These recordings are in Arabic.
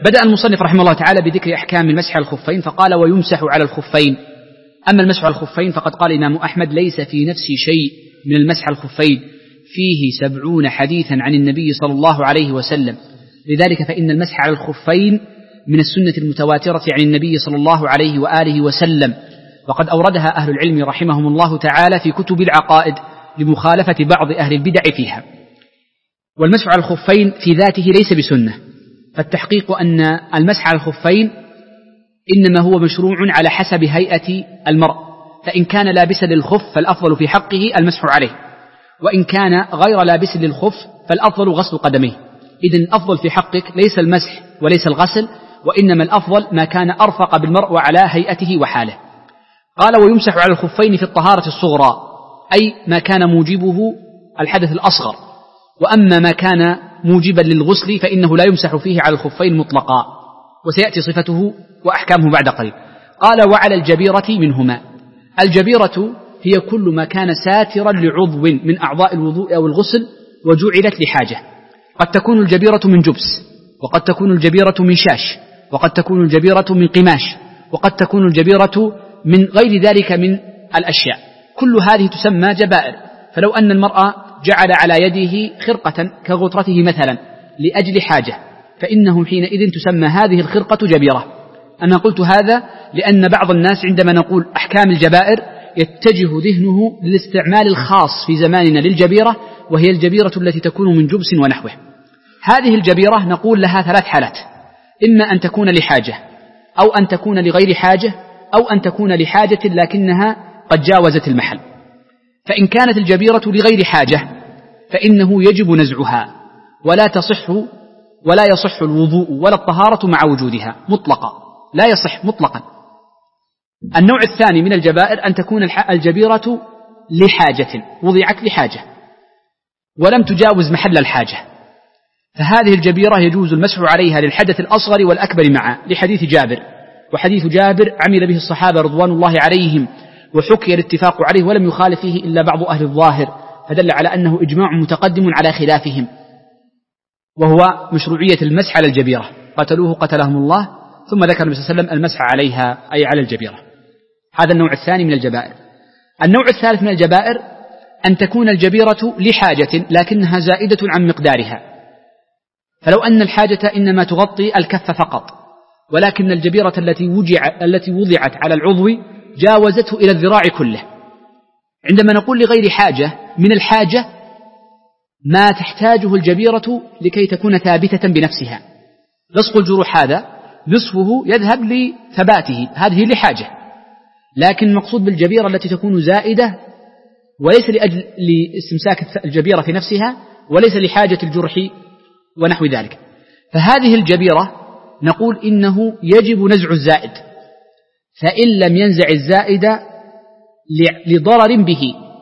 بدأ المصنف رحمه الله تعالى بذكر أحكام المسح على الخفين فقال ويمسح على الخفين. أما المسح على الخفين فقد قال الإمام أحمد ليس في نفسي شيء من المسح على الخفين، فيه 70 حديثا عن النبي صلى الله عليه وسلم، لذلك فإن المسح على الخفين من السنة المتواترة عن النبي صلى الله عليه وآله وسلم، وقد أوردها أهل العلم رحمهم الله تعالى في كتب العقائد لمخالفة بعض أهل البدع فيها. والمسح على الخفين في ذاته ليس بسنة، فالتحقيق أن المسح على الخفين إنما هو مشروع على حسب هيئة المرء، فإن كان لابسا للخف فالأفضل في حقه المسح عليه، وإن كان غير لابس للخف فالأفضل غسل قدميه. إذن الأفضل في حقك ليس المسح وليس الغسل، وإنما الأفضل ما كان أرفق بالمرء وعلى هيئته وحاله. قال ويمسح على الخفين في الطهارة الصغرى، أي ما كان موجبه الحدث الأصغر، وأما ما كان موجبا للغسل فإنه لا يمسح فيه على الخفين مطلقا، وسيأتي صفته وأحكامه بعد قليل. قال وعلى الجبيرة منهما. الجبيرة هي كل ما كان ساترا لعضو من أعضاء الوضوء أو الغسل وجعلت لحاجة، قد تكون الجبيرة من جبس، وقد تكون الجبيرة من شاش، وقد تكون الجبيرة من قماش، وقد تكون الجبيرة من غير ذلك من الأشياء، كل هذه تسمى جبائر. فلو أن المرأة جعل على يده خرقة كغطرته مثلا لأجل حاجة، فإنه حينئذ تسمى هذه الخرقة جبيرة. أنا قلت هذا لأن بعض الناس عندما نقول أحكام الجبائر يتجه ذهنه للاستعمال الخاص في زماننا للجبيرة، وهي الجبيرة التي تكون من جبس ونحوه. هذه الجبيرة نقول لها 3 حالات: إما أن تكون لحاجة، أو أن تكون لغير حاجة، أو أن تكون لحاجة لكنها قد جاوزت المحل. فإن كانت الجبيرة لغير حاجة فإنه يجب نزعها، ولا يصح الوضوء ولا الطهارة مع وجودها مطلقا، لا يصح مطلقا. النوع الثاني من الجبائر أن تكون الجبيرة لحاجة، وضعت لحاجة ولم تجاوز محل الحاجة، فهذه الجبيرة يجوز المسح عليها للحدث الأصغر والأكبر معا، لحديث جابر. وحديث جابر عمل به الصحابة رضوان الله عليهم، وحكي الاتفاق عليه ولم يخالف فيه إلا بعض أهل الظاهر، فدل على أنه إجماع متقدم على خلافهم، وهو مشروعية المسح على الجبيرة. قتلوه قتلهم الله، ثم ذكر النبي صلى الله عليه وسلم المسح عليها أي على الجبيرة. هذا النوع الثاني من الجبائر. النوع الثالث من الجبائر أن تكون الجبيرة لحاجة لكنها زائدة عن مقدارها، فلو أن الحاجة إنما تغطي الكف فقط، ولكن الجبيرة التي وضعت على العضو جاوزته إلى الذراع كله. عندما نقول لغير حاجة، من الحاجة ما تحتاجه الجبيرة لكي تكون ثابتة بنفسها. لصق الجروح هذا نصفه يذهب لثباته، هذه لحاجة، لكن المقصود بالجبيرة التي تكون زائدة وليس لأجل لاستمساك الجبيرة في نفسها، وليس لحاجة الجرح ونحو ذلك. فهذه الجبيرة نقول إنه يجب نزع الزائد، فإن لم ينزع الزائد لضرر به،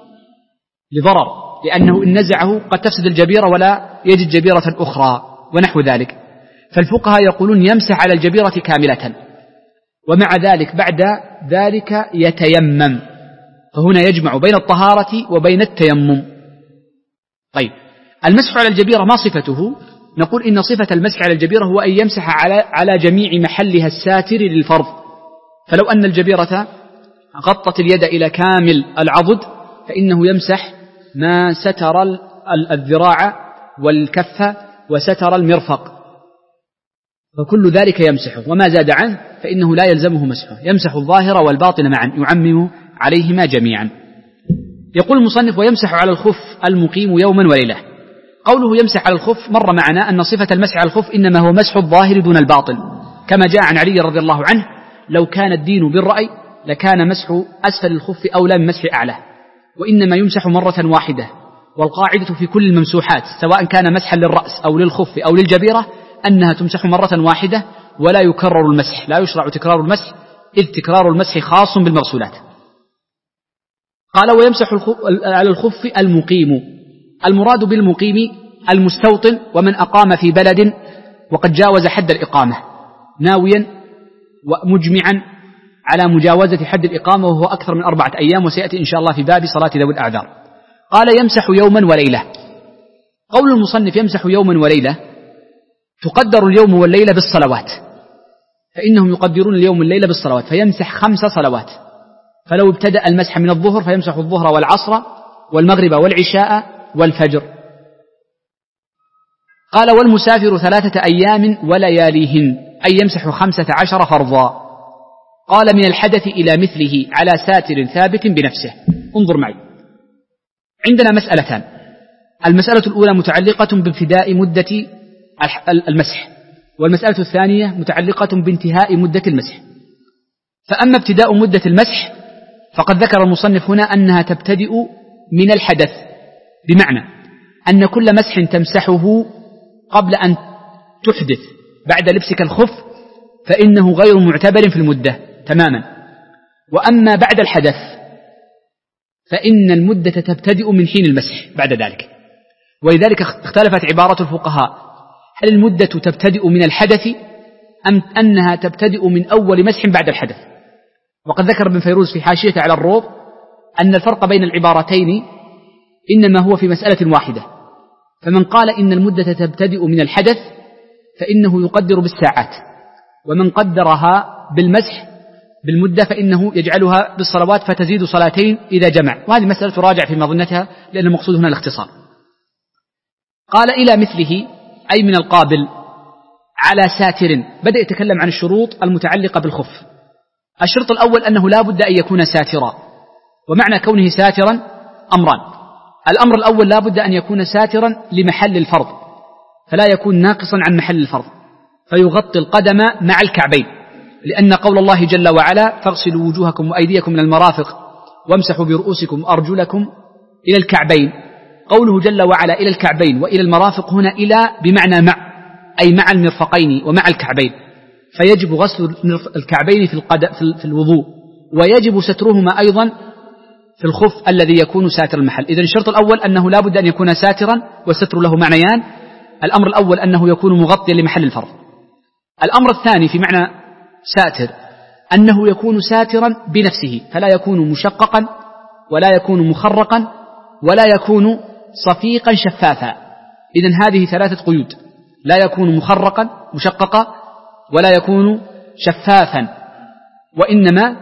لأنه إن نزعه قد تفسد الجبيرة ولا يجد جبيرة أخرى ونحو ذلك. فالفقهاء يقولون يمسح على الجبيرة كاملة، ومع ذلك بعد ذلك يتيمم، فهنا يجمع بين الطهارة وبين التيمم. طيب، المسح على الجبيرة ما صفته؟ نقول إن صفة المسح على الجبيرة هو أن يمسح على جميع محلها الساتر للفرض. فلو أن الجبيرة غطت اليد إلى كامل العضد فإنه يمسح ما ستر الذراع والكف وستر المرفق، فكل ذلك يمسحه، وما زاد عنه فإنه لا يلزمه مسحه، يمسح الظاهر والباطن معا، يعمم عليهما جميعا. يقول المصنف ويمسح على الخف المقيم يوما وليلة. قوله يمسح على الخف مر معنا أن صفة المسح على الخف إنما هو مسح الظاهر دون الباطن، كما جاء عن علي رضي الله عنه: لو كان الدين بالرأي لكان مسح أسفل الخف أولى من مسح أعلى، وإنما يمسح مرة واحدة. والقاعدة في كل الممسوحات سواء كان مسحا للرأس أو للخف أو للجبيرة أنها تمسح مرة واحدة ولا يكرر المسح، لا يشرع تكرار المسح، إذ تكرار المسح خاص بالمغسولات. قال ويمسح على الخف المقيم. المراد بالمقيم المستوطن، ومن أقام في بلد وقد جاوز حد الإقامة، ناويا ومجمعا على مجاوزة حد الإقامة، وهو أكثر من 4 أيام، وسيأتي إن شاء الله في باب صلاة ذوي الأعذار. قال يمسح يوما وليلة. قول المصنف يمسح يوما وليلة تقدر اليوم والليلة بالصلوات، فإنهم يقدرون اليوم والليلة بالصلوات، فيمسح 5 صلوات. فلو ابتدأ المسح من الظهر فيمسح الظهر والعصر والمغرب والعشاء والفجر. قال والمسافر 3 أيام ولياليهن، أي يمسح 15 فرضا. قال من الحدث إلى مثله على ساتر ثابت بنفسه. انظر معي، عندنا مسألتان. المسألة الأولى متعلقة بابتداء مدة المسح، والمسألة الثانية متعلقة بانتهاء مدة المسح. فأما ابتداء مدة المسح فقد ذكر المصنف هنا أنها تبتدئ من الحدث، بمعنى أن كل مسح تمسحه قبل أن تحدث بعد لبسك الخف فإنه غير معتبر في المدة تماما. وأما بعد الحدث فإن المدة تبتدئ من حين المسح بعد ذلك. ولذلك اختلفت عبارة الفقهاء، هل المدة تبتدئ من الحدث أم أنها تبتدئ من أول مسح بعد الحدث؟ وقد ذكر ابن فيروز في حاشيته على الروض أن الفرق بين العبارتين إنما هو في مسألة واحدة. فمن قال إن المدة تبتدئ من الحدث فإنه يقدر بالساعات، ومن قدرها بالمسح بالمدة فإنه يجعلها بالصلوات فتزيد صلاتين إذا جمع. وهذه مسألة تراجع في مظنتها لأن المقصود هنا الاختصار. قال إلى مثله أي من القابل على ساتر. بدأ يتكلم عن الشروط المتعلقة بالخف. الشرط الأول أنه لا بد أن يكون ساترا، ومعنى كونه ساترا أمران. الأمر الأول لا بد أن يكون ساترا لمحل الفرض، فلا يكون ناقصا عن محل الفرض، فيغطي القدم مع الكعبين، لأن قول الله جل وعلا فاغسلوا وجوهكم وأيديكم من المرافق وامسحوا برؤوسكم وأرجلكم إلى الكعبين. قوله جل وعلا إلى الكعبين وإلى المرافق هنا إلى بمعنى مع، أي مع المرفقين ومع الكعبين، فيجب غسل الكعبين في الوضوء، ويجب سترهما أيضا في الخف الذي يكون ساتر المحل. إذن الشرط الأول أنه لا بد أن يكون ساترا، والستر له معنيان. الأمر الأول أنه يكون مغطيا لمحل الفرض. الأمر الثاني في معنى ساتر أنه يكون ساترا بنفسه، فلا يكون مشققا ولا يكون مخرقا ولا يكون صفيقا شفافا. إذن هذه 3 قيود: لا يكون مخرقا مشققا ولا يكون شفافا، وإنما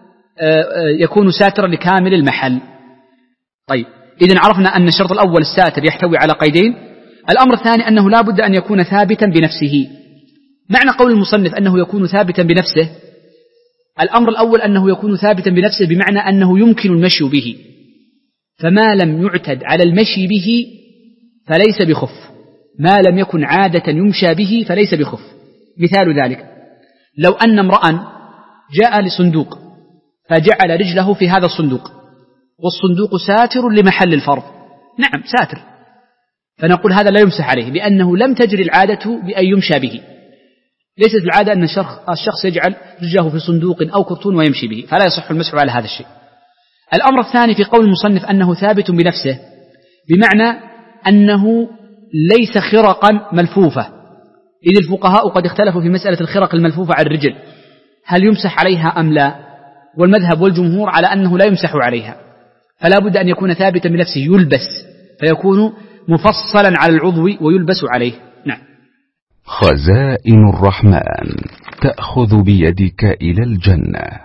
يكون ساترا لكامل المحل. طيب، إذن عرفنا أن الشرط الأول الساتر يحتوي على قيدين. الأمر الثاني أنه لا بد أن يكون ثابتا بنفسه. معنى قول المصنف أنه يكون ثابتا بنفسه، الأمر الأول أنه يكون ثابتا بنفسه بمعنى أنه يمكن المشي به، فما لم يعتد على المشي به فليس بخف، ما لم يكن عادة يمشى به فليس بخف. مثال ذلك لو أن امرأ جاء لصندوق فجعل رجله في هذا الصندوق، والصندوق ساتر لمحل الفرض، نعم ساتر، فنقول هذا لا يمسح عليه لأنه لم تجري العادة بأن يمشى به. ليست العادة أن الشخص يجعل رجله في صندوق أو كرتون ويمشي به، فلا يصح المسح على هذا الشيء. الأمر الثاني في قول المصنف أنه ثابت بنفسه، بمعنى أنه ليس خرقا ملفوفة، إذ الفقهاء قد اختلفوا في مسألة الخرق الملفوفة على الرجل هل يمسح عليها أم لا، والمذهب والجمهور على أنه لا يمسح عليها، فلا بد أن يكون ثابتا بنفسه يلبس، فيكون مفصلا على العضو ويلبس عليه. نعم. خزائن الرحمن تأخذ بيدك إلى الجنة.